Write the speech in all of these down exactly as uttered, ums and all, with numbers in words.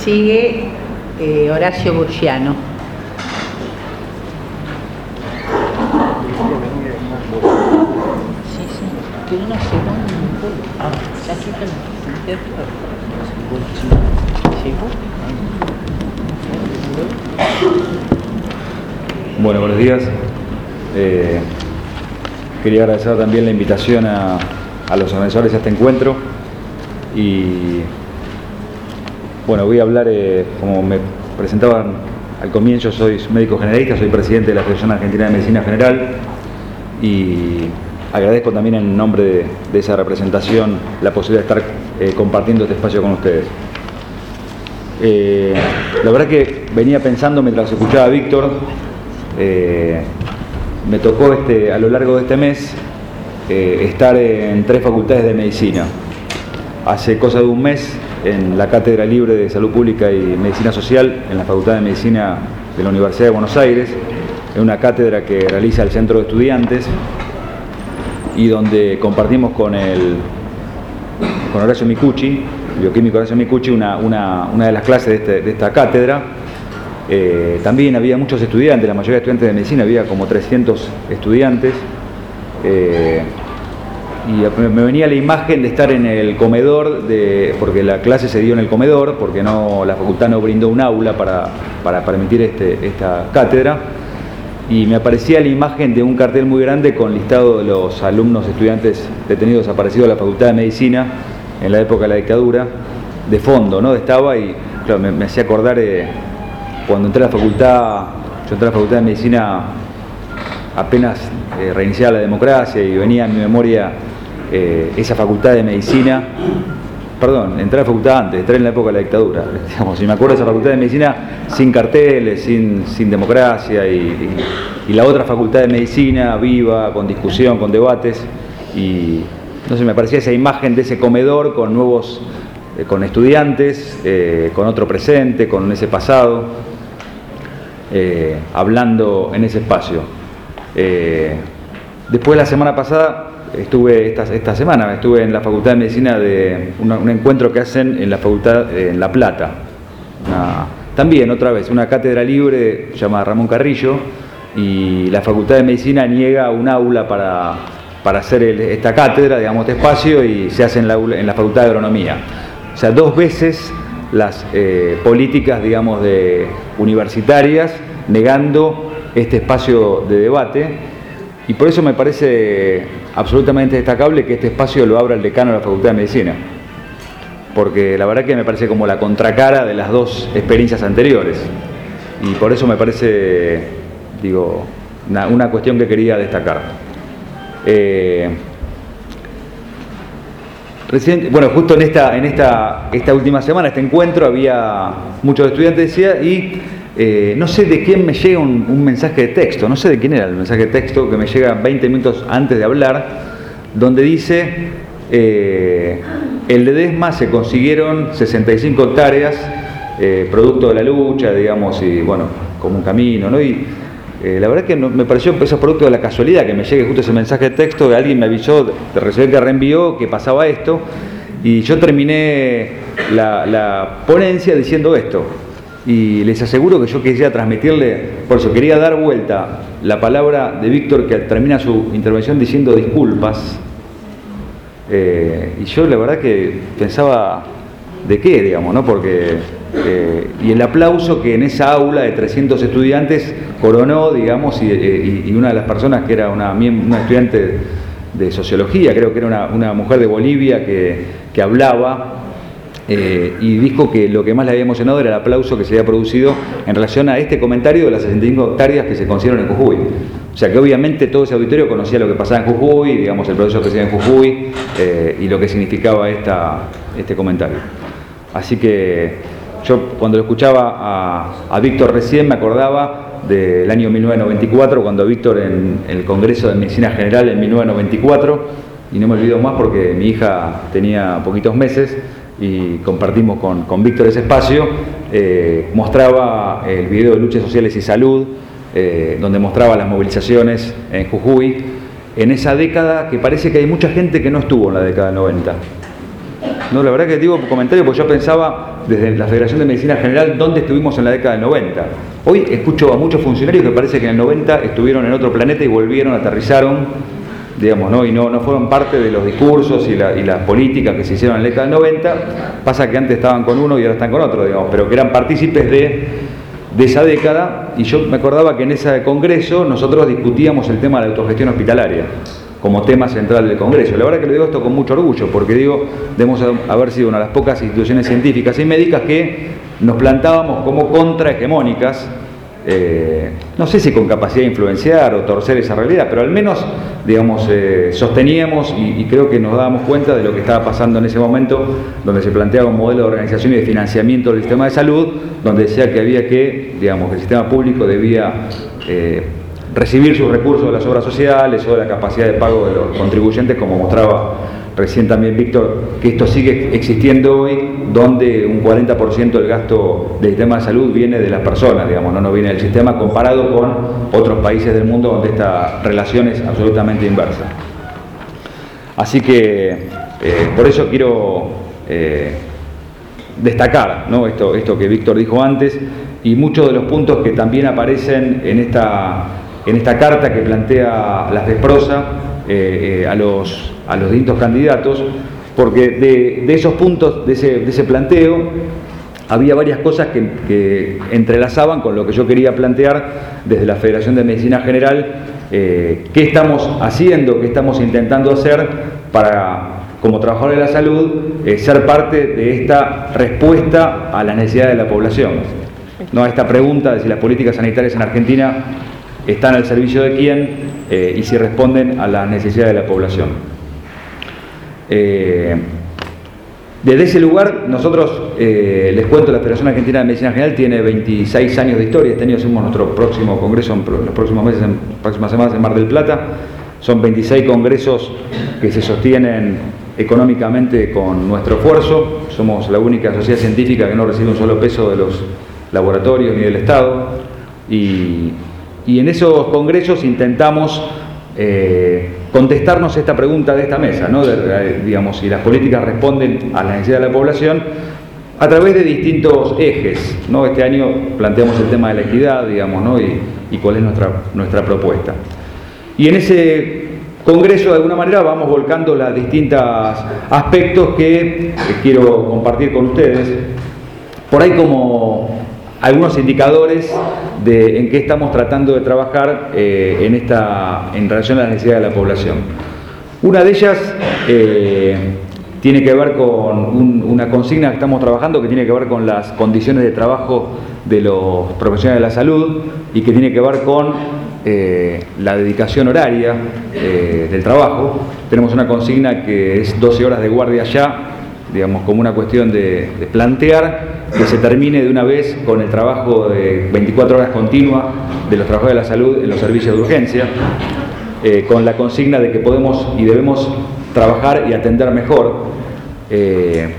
sigue eh, Horacio Bugiano. Sí, sí, pero no se van un poco. Ah, ya quitan el Bueno, buenos días. Eh, quería agradecer también la invitación a, a los organizadores a este encuentro y bueno, voy a hablar, eh, como me presentaban al comienzo, soy médico generalista, soy presidente de la Asociación Argentina de Medicina General y agradezco también en nombre de, de esa representación la posibilidad de estar eh, compartiendo este espacio con ustedes. Eh, la verdad que venía pensando mientras escuchaba a Víctor, eh, me tocó este, a lo largo de este mes eh, estar en tres facultades de medicina. Hace cosa de un mes en la Cátedra Libre de Salud Pública y Medicina Social en la Facultad de Medicina de la Universidad de Buenos Aires, en una cátedra que realiza el Centro de Estudiantes y donde compartimos con, el, con Horacio Micucci, bioquímico Horacio Micucci, una, una, una de las clases de, este, de esta cátedra. Eh, también había muchos estudiantes, la mayoría de estudiantes de medicina, había como trescientos estudiantes. Eh, y me venía la imagen de estar en el comedor, de, porque la clase se dio en el comedor, porque no, la facultad no brindó un aula para, para permitir este, esta cátedra. Y me aparecía la imagen de un cartel muy grande con listado de los alumnos estudiantes detenidos desaparecidos de la Facultad de Medicina en la época de la dictadura, de fondo, ¿no? Estaba y claro, me, me hacía acordar eh, cuando entré a la facultad, yo entré a la Facultad de Medicina apenas eh, reiniciada la democracia y venía en mi memoria eh, esa Facultad de Medicina, perdón, entré a la facultad antes, entré en la época de la dictadura, digamos, y me acuerdo de esa Facultad de Medicina sin carteles, sin, sin democracia y, y, y la otra Facultad de Medicina viva, con discusión, con debates y no sé, me parecía esa imagen de ese comedor con nuevos, eh, con estudiantes, eh, con otro presente, con ese pasado, eh, hablando en ese espacio. Eh, después la semana pasada, estuve esta, esta semana, estuve en la Facultad de Medicina de una, un encuentro que hacen en la Facultad eh, en La Plata. Una, también otra vez, una cátedra libre llamada Ramón Carrillo y la Facultad de Medicina niega un aula para, para hacer el, esta cátedra, digamos, este espacio y se hace en la, en la Facultad de Agronomía. O sea, dos veces las eh, políticas, digamos, de universitarias negando este espacio de debate y por eso me parece absolutamente destacable que este espacio lo abra el decano de la Facultad de Medicina, porque la verdad que me parece como la contracara de las dos experiencias anteriores y por eso me parece, digo, una, una cuestión que quería destacar. Eh, recién, bueno, justo en esta, en esta, esta última semana, este encuentro, había muchos estudiantes, decía, y Eh, no sé de quién me llega un, un mensaje de texto, no sé de quién era el mensaje de texto que me llega veinte minutos antes de hablar, donde dice, eh, en Ledesma se consiguieron sesenta y cinco hectáreas, eh, producto de la lucha, digamos, y bueno, como un camino, ¿no? Y eh, la verdad que no, me pareció eso producto de la casualidad que me llegue justo ese mensaje de texto, que alguien me avisó, de recibir que reenvió, que pasaba esto, y yo terminé la, la ponencia diciendo esto. Y les aseguro que yo quería transmitirle, por eso quería dar vuelta la palabra de Víctor que termina su intervención diciendo disculpas. Eh, y yo la verdad que pensaba, ¿de qué, digamos, no? Porque, eh, y el aplauso que en esa aula de trescientos estudiantes coronó, digamos, y, y, y una de las personas que era una, una estudiante de sociología, creo que era una, una mujer de Bolivia que, que hablaba, Eh, y dijo que lo que más le había emocionado era el aplauso que se había producido en relación a este comentario de las sesenta y cinco hectáreas que se consiguieron en Jujuy. O sea que obviamente todo ese auditorio conocía lo que pasaba en Jujuy, digamos el proceso que se hacía en Jujuy eh, y lo que significaba esta, este comentario. Así que yo cuando lo escuchaba a, a Víctor recién me acordaba del año mil novecientos noventa y cuatro, cuando Víctor en, en el Congreso de Medicina General en mil novecientos noventa y cuatro, y no me olvido más porque mi hija tenía poquitos meses, y compartimos con, con Víctor ese espacio, eh, mostraba el video de Luchas Sociales y Salud, eh, donde mostraba las movilizaciones en Jujuy, en esa década que parece que hay mucha gente que no estuvo en la década del noventa. No, la verdad que digo comentario porque yo pensaba desde la Federación de Medicina General dónde estuvimos en la década del noventa. Hoy escucho a muchos funcionarios que parece que en el noventa estuvieron en otro planeta y volvieron, aterrizaron, digamos, ¿no? Y no, no fueron parte de los discursos y, la, y las políticas que se hicieron en la década del noventa. Pasa que antes estaban con uno y ahora están con otro, digamos, pero que eran partícipes de, de esa década. Y yo me acordaba que en ese congreso nosotros discutíamos el tema de la autogestión hospitalaria como tema central del Congreso. La verdad que lo digo esto con mucho orgullo, porque digo, debemos haber sido una de las pocas instituciones científicas y médicas que nos plantábamos como contrahegemónicas, eh, no sé si con capacidad de influenciar o torcer esa realidad, pero al menos, digamos, eh, sosteníamos y, y creo que nos dábamos cuenta de lo que estaba pasando en ese momento, donde se planteaba un modelo de organización y de financiamiento del sistema de salud, donde decía que había que, digamos, que el sistema público debía eh, recibir sus recursos de las obras sociales o de la capacidad de pago de los contribuyentes, como mostraba recién también Víctor, que esto sigue existiendo hoy, donde un cuarenta por ciento del gasto del sistema de salud viene de las personas, digamos, no, no viene del sistema, comparado con otros países del mundo donde esta relación es absolutamente inversa. Así que, eh, por eso quiero eh, destacar, ¿no? esto, esto que Víctor dijo antes, y muchos de los puntos que también aparecen en esta... en esta carta que plantea la FESPROSA eh, eh, a, los, a los distintos candidatos, porque de, de esos puntos, de ese, de ese planteo, había varias cosas que, que entrelazaban con lo que yo quería plantear desde la Federación de Medicina General, eh, qué estamos haciendo, qué estamos intentando hacer para, como trabajadores de la salud, eh, ser parte de esta respuesta a las necesidades de la población. No a esta pregunta de si las políticas sanitarias en Argentina están al servicio de quién eh, y si responden a las necesidades de la población. Eh, desde ese lugar, nosotros, eh, les cuento, la Federación Argentina de Medicina General tiene veintiséis años de historia. Este año hacemos nuestro próximo congreso, en los próximos meses, en próximas semanas en Mar del Plata. Son veintiséis congresos que se sostienen económicamente con nuestro esfuerzo. Somos la única sociedad científica que no recibe un solo peso de los laboratorios ni del Estado. Y Y en esos congresos intentamos eh, contestarnos esta pregunta de esta mesa, ¿no? De, digamos, si las políticas responden a la necesidad de la población a través de distintos ejes, ¿no? Este año planteamos el tema de la equidad, digamos, ¿no? y, y cuál es nuestra, nuestra propuesta. Y en ese congreso, de alguna manera, vamos volcando los distintos aspectos que, que quiero compartir con ustedes. Por ahí como algunos indicadores de en qué estamos tratando de trabajar eh, en, esta, en relación a las necesidades de la población. Una de ellas eh, tiene que ver con un, una consigna que estamos trabajando que tiene que ver con las condiciones de trabajo de los profesionales de la salud y que tiene que ver con eh, la dedicación horaria eh, del trabajo. Tenemos una consigna que es doce horas de guardia ya, digamos, como una cuestión de, de plantear que se termine de una vez con el trabajo de veinticuatro horas continua de los trabajadores de la salud en los servicios de urgencia, eh, con la consigna de que podemos y debemos trabajar y atender mejor. Eh,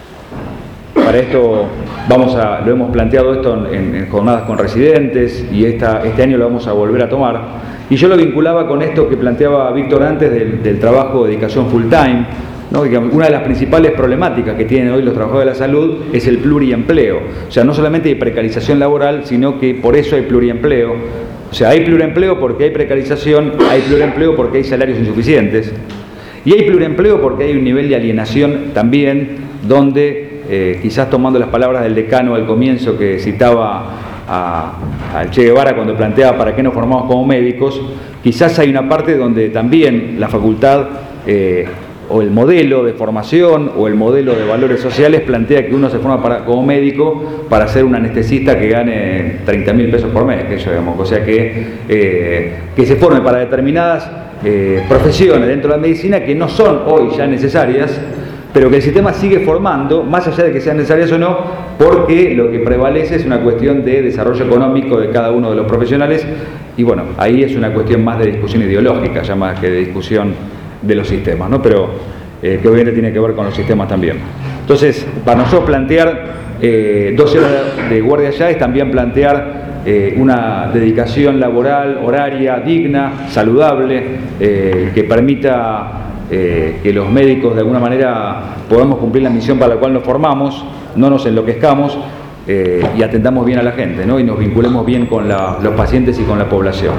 para esto vamos a, lo hemos planteado esto en, en jornadas con residentes y esta, este año lo vamos a volver a tomar. Y yo lo vinculaba con esto que planteaba Víctor antes del, del trabajo de dedicación full time, ¿no? Una de las principales problemáticas que tienen hoy los trabajadores de la salud es el pluriempleo. O sea, no solamente hay precarización laboral, sino que por eso hay pluriempleo. O sea, hay pluriempleo porque hay precarización, hay pluriempleo porque hay salarios insuficientes. Y hay pluriempleo porque hay un nivel de alienación también, donde, eh, quizás tomando las palabras del decano al comienzo que citaba a, al Che Guevara cuando planteaba para qué nos formamos como médicos, quizás hay una parte donde también la facultad... Eh, o el modelo de formación o el modelo de valores sociales plantea que uno se forma para, como médico para ser un anestesista que gane treinta mil pesos por mes, que yo, digamos, o sea que, eh, que se forme para determinadas eh, profesiones dentro de la medicina que no son hoy ya necesarias, pero que el sistema sigue formando, más allá de que sean necesarias o no, porque lo que prevalece es una cuestión de desarrollo económico de cada uno de los profesionales, y bueno, ahí es una cuestión más de discusión ideológica, ya más que de discusión de los sistemas, ¿no? Pero eh, que obviamente tiene que ver con los sistemas también. Entonces, para nosotros plantear eh, doce horas de guardia ya es también plantear eh, una dedicación laboral, horaria, digna, saludable, eh, que permita eh, que los médicos de alguna manera podamos cumplir la misión para la cual nos formamos, no nos enloquezcamos eh, y atendamos bien a la gente, ¿no? Y nos vinculemos bien con la, los pacientes y con la población.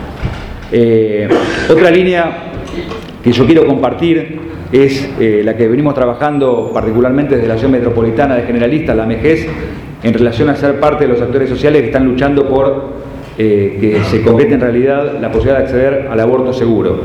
Eh, otra línea que yo quiero compartir es eh, la que venimos trabajando particularmente desde la Asociación Metropolitana de Generalistas, la A M G E S, en relación a ser parte de los actores sociales que están luchando por eh, que se concrete en realidad la posibilidad de acceder al aborto seguro.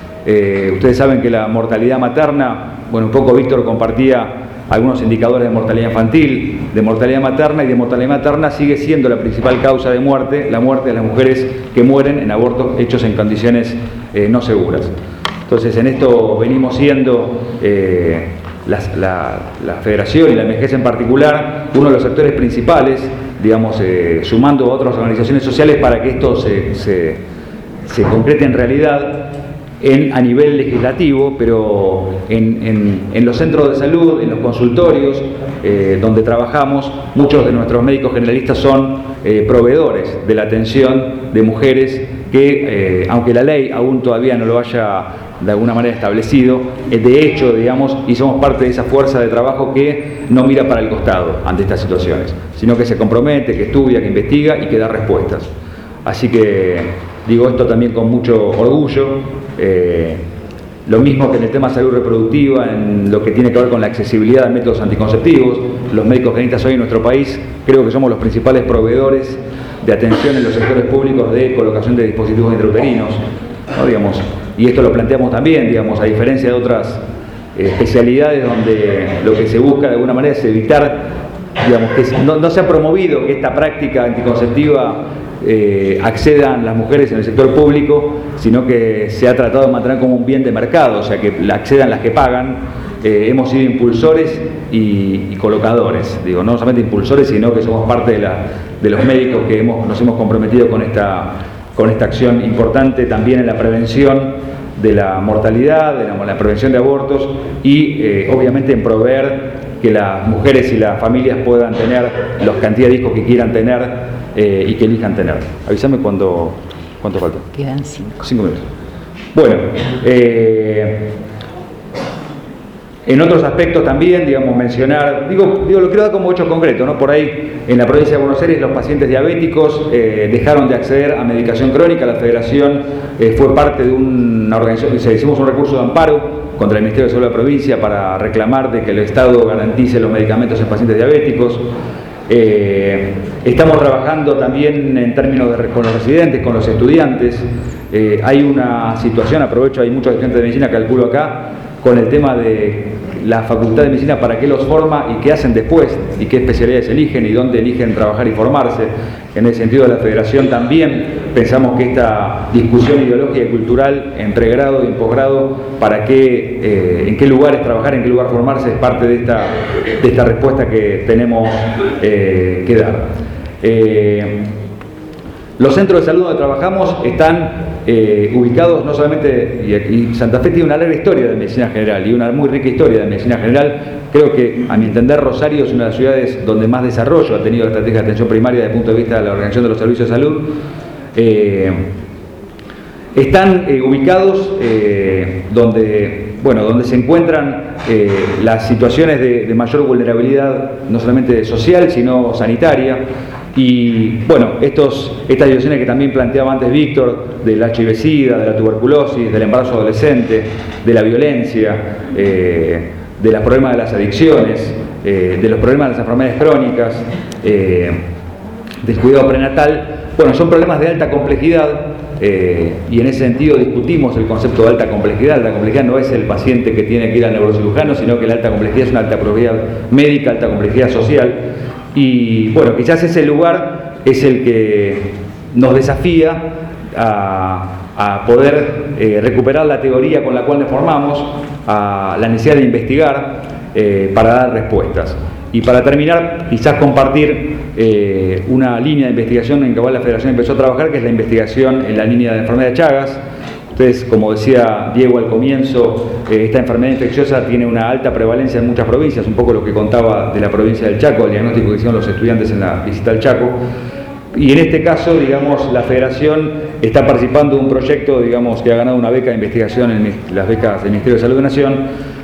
Eh, ustedes saben que la mortalidad materna, bueno, un poco Víctor compartía algunos indicadores de mortalidad infantil, de mortalidad materna y de mortalidad materna sigue siendo la principal causa de muerte, la muerte de las mujeres que mueren en abortos hechos en condiciones eh, no seguras. Entonces, en esto venimos siendo eh, la, la, la Federación y la A M G E S en particular uno de los actores principales, digamos, eh, sumando a otras organizaciones sociales para que esto se, se, se concrete en realidad en, a nivel legislativo, pero en, en, en los centros de salud, en los consultorios eh, donde trabajamos, muchos de nuestros médicos generalistas son eh, proveedores de la atención de mujeres que, eh, aunque la ley aún todavía no lo haya de alguna manera establecido, de hecho, digamos, y somos parte de esa fuerza de trabajo que no mira para el costado ante estas situaciones, sino que se compromete, que estudia, que investiga y que da respuestas. Así que digo esto también con mucho orgullo, eh, lo mismo que en el tema de salud reproductiva, en lo que tiene que ver con la accesibilidad de métodos anticonceptivos. Los médicos generalistas hoy en nuestro país creo que somos los principales proveedores de atención en los sectores públicos de colocación de dispositivos intrauterinos, ¿no? Digamos, y esto lo planteamos también, digamos, a diferencia de otras eh, especialidades donde lo que se busca de alguna manera es evitar, digamos, que no, no se ha promovido que esta práctica anticonceptiva eh, accedan las mujeres en el sector público, sino que se ha tratado de mantener como un bien de mercado, o sea, que la accedan las que pagan. Eh, hemos sido impulsores y, y colocadores, digo, no solamente impulsores, sino que somos parte de, la, de los médicos que hemos, nos hemos comprometido con esta con esta acción importante también en la prevención de la mortalidad, de la, la prevención de abortos y eh, obviamente en proveer que las mujeres y las familias puedan tener los cantidad de hijos que quieran tener eh, y que elijan tener. Avísame cuando, cuánto falta. Quedan cinco. Cinco minutos. Bueno, eh, en otros aspectos también, digamos, mencionar, digo, digo, lo quiero dar como hecho concreto, ¿no? Por ahí, en la provincia de Buenos Aires, los pacientes diabéticos eh, dejaron de acceder a medicación crónica. La Federación eh, fue parte de una organización, se hicimos un recurso de amparo contra el Ministerio de Salud de la provincia para reclamar de que el Estado garantice los medicamentos en pacientes diabéticos. Eh, estamos trabajando también en términos de, con los residentes, con los estudiantes. Eh, hay una situación, aprovecho, hay muchos estudiantes de medicina, calculo acá, con el tema de la Facultad de Medicina, para qué los forma y qué hacen después, y qué especialidades eligen y dónde eligen trabajar y formarse. En el sentido de la Federación también pensamos que esta discusión ideológica y cultural en pregrado y en posgrado, para qué, eh, en qué lugares trabajar, en qué lugar formarse, es parte de esta, de esta respuesta que tenemos eh, que dar. Eh, los centros de salud donde trabajamos están Eh, ubicados no solamente, y, y Santa Fe tiene una larga historia de medicina general y una muy rica historia de medicina general. Creo que, a mi entender, Rosario es una de las ciudades donde más desarrollo ha tenido la estrategia de atención primaria desde el punto de vista de la organización de los servicios de salud. Eh, están eh, ubicados eh, donde, bueno, donde se encuentran eh, las situaciones de, de mayor vulnerabilidad, no solamente social, sino sanitaria. Y bueno, estos, estas situaciones que también planteaba antes Víctor, del H I V-Sida, de la tuberculosis, del embarazo adolescente, de la violencia, eh, de los problemas de las adicciones, eh, de los problemas de las enfermedades crónicas, eh, del cuidado prenatal, bueno, son problemas de alta complejidad. Eh, y en ese sentido discutimos el concepto de alta complejidad. La alta complejidad no es el paciente que tiene que ir al neurocirujano, sino que la alta complejidad es una alta complejidad médica, alta complejidad social. Y bueno, quizás ese lugar es el que nos desafía a, a poder eh, recuperar la teoría con la cual nos formamos, a la necesidad de investigar eh, para dar respuestas. Y para terminar, quizás compartir eh, una línea de investigación en que la Federación empezó a trabajar, que es la investigación en la línea de enfermedad de Chagas. Ustedes, como decía Diego al comienzo, eh, esta enfermedad infecciosa tiene una alta prevalencia en muchas provincias, un poco lo que contaba de la provincia del Chaco, el diagnóstico que hicieron los estudiantes en la visita al Chaco. Y en este caso, digamos, la Federación está participando de un proyecto, digamos, que ha ganado una beca de investigación en las becas del Ministerio de Salud de Nación,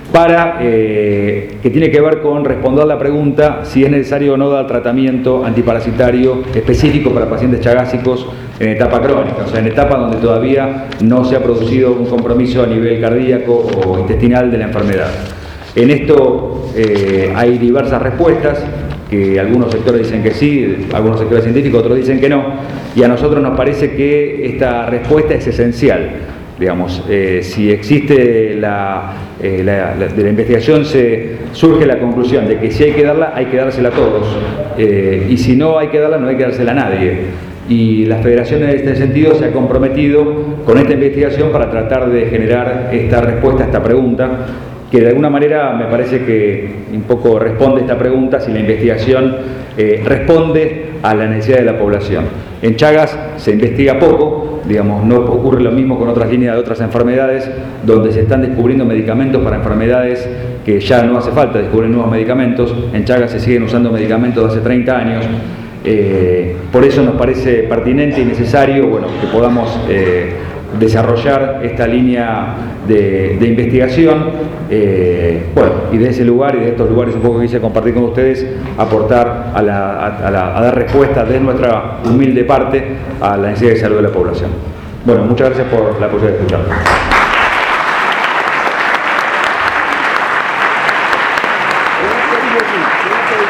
para, eh, que tiene que ver con responder la pregunta si es necesario o no dar tratamiento antiparasitario específico para pacientes chagásicos en etapa crónica, o sea, en etapa donde todavía no se ha producido un compromiso a nivel cardíaco o intestinal de la enfermedad. En esto eh, hay diversas respuestas, que algunos sectores dicen que sí, algunos sectores científicos, otros dicen que no, y a nosotros nos parece que esta respuesta es esencial. Digamos, eh, si existe la, eh, la, la, de la investigación se surge la conclusión de que si hay que darla, hay que dársela a todos, eh, y si no hay que darla, no hay que dársela a nadie. Y la Federación en este sentido se ha comprometido con esta investigación para tratar de generar esta respuesta a esta pregunta, que de alguna manera me parece que un poco responde esta pregunta si la investigación eh, responde a la necesidad de la población. En Chagas se investiga poco, digamos, no ocurre lo mismo con otras líneas de otras enfermedades, donde se están descubriendo medicamentos para enfermedades que ya no hace falta descubrir nuevos medicamentos. En Chagas se siguen usando medicamentos de hace treinta años. Eh, por eso nos parece pertinente y necesario, bueno, que podamos eh, desarrollar esta línea de, de investigación, eh, bueno, y de ese lugar y de estos lugares un poco que quise compartir con ustedes, aportar a, la, a, a, la, a dar respuesta de nuestra humilde parte a la necesidad de salud de la población. Bueno, muchas gracias por la posibilidad de escucharnos.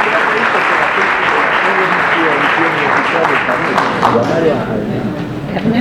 Llamar a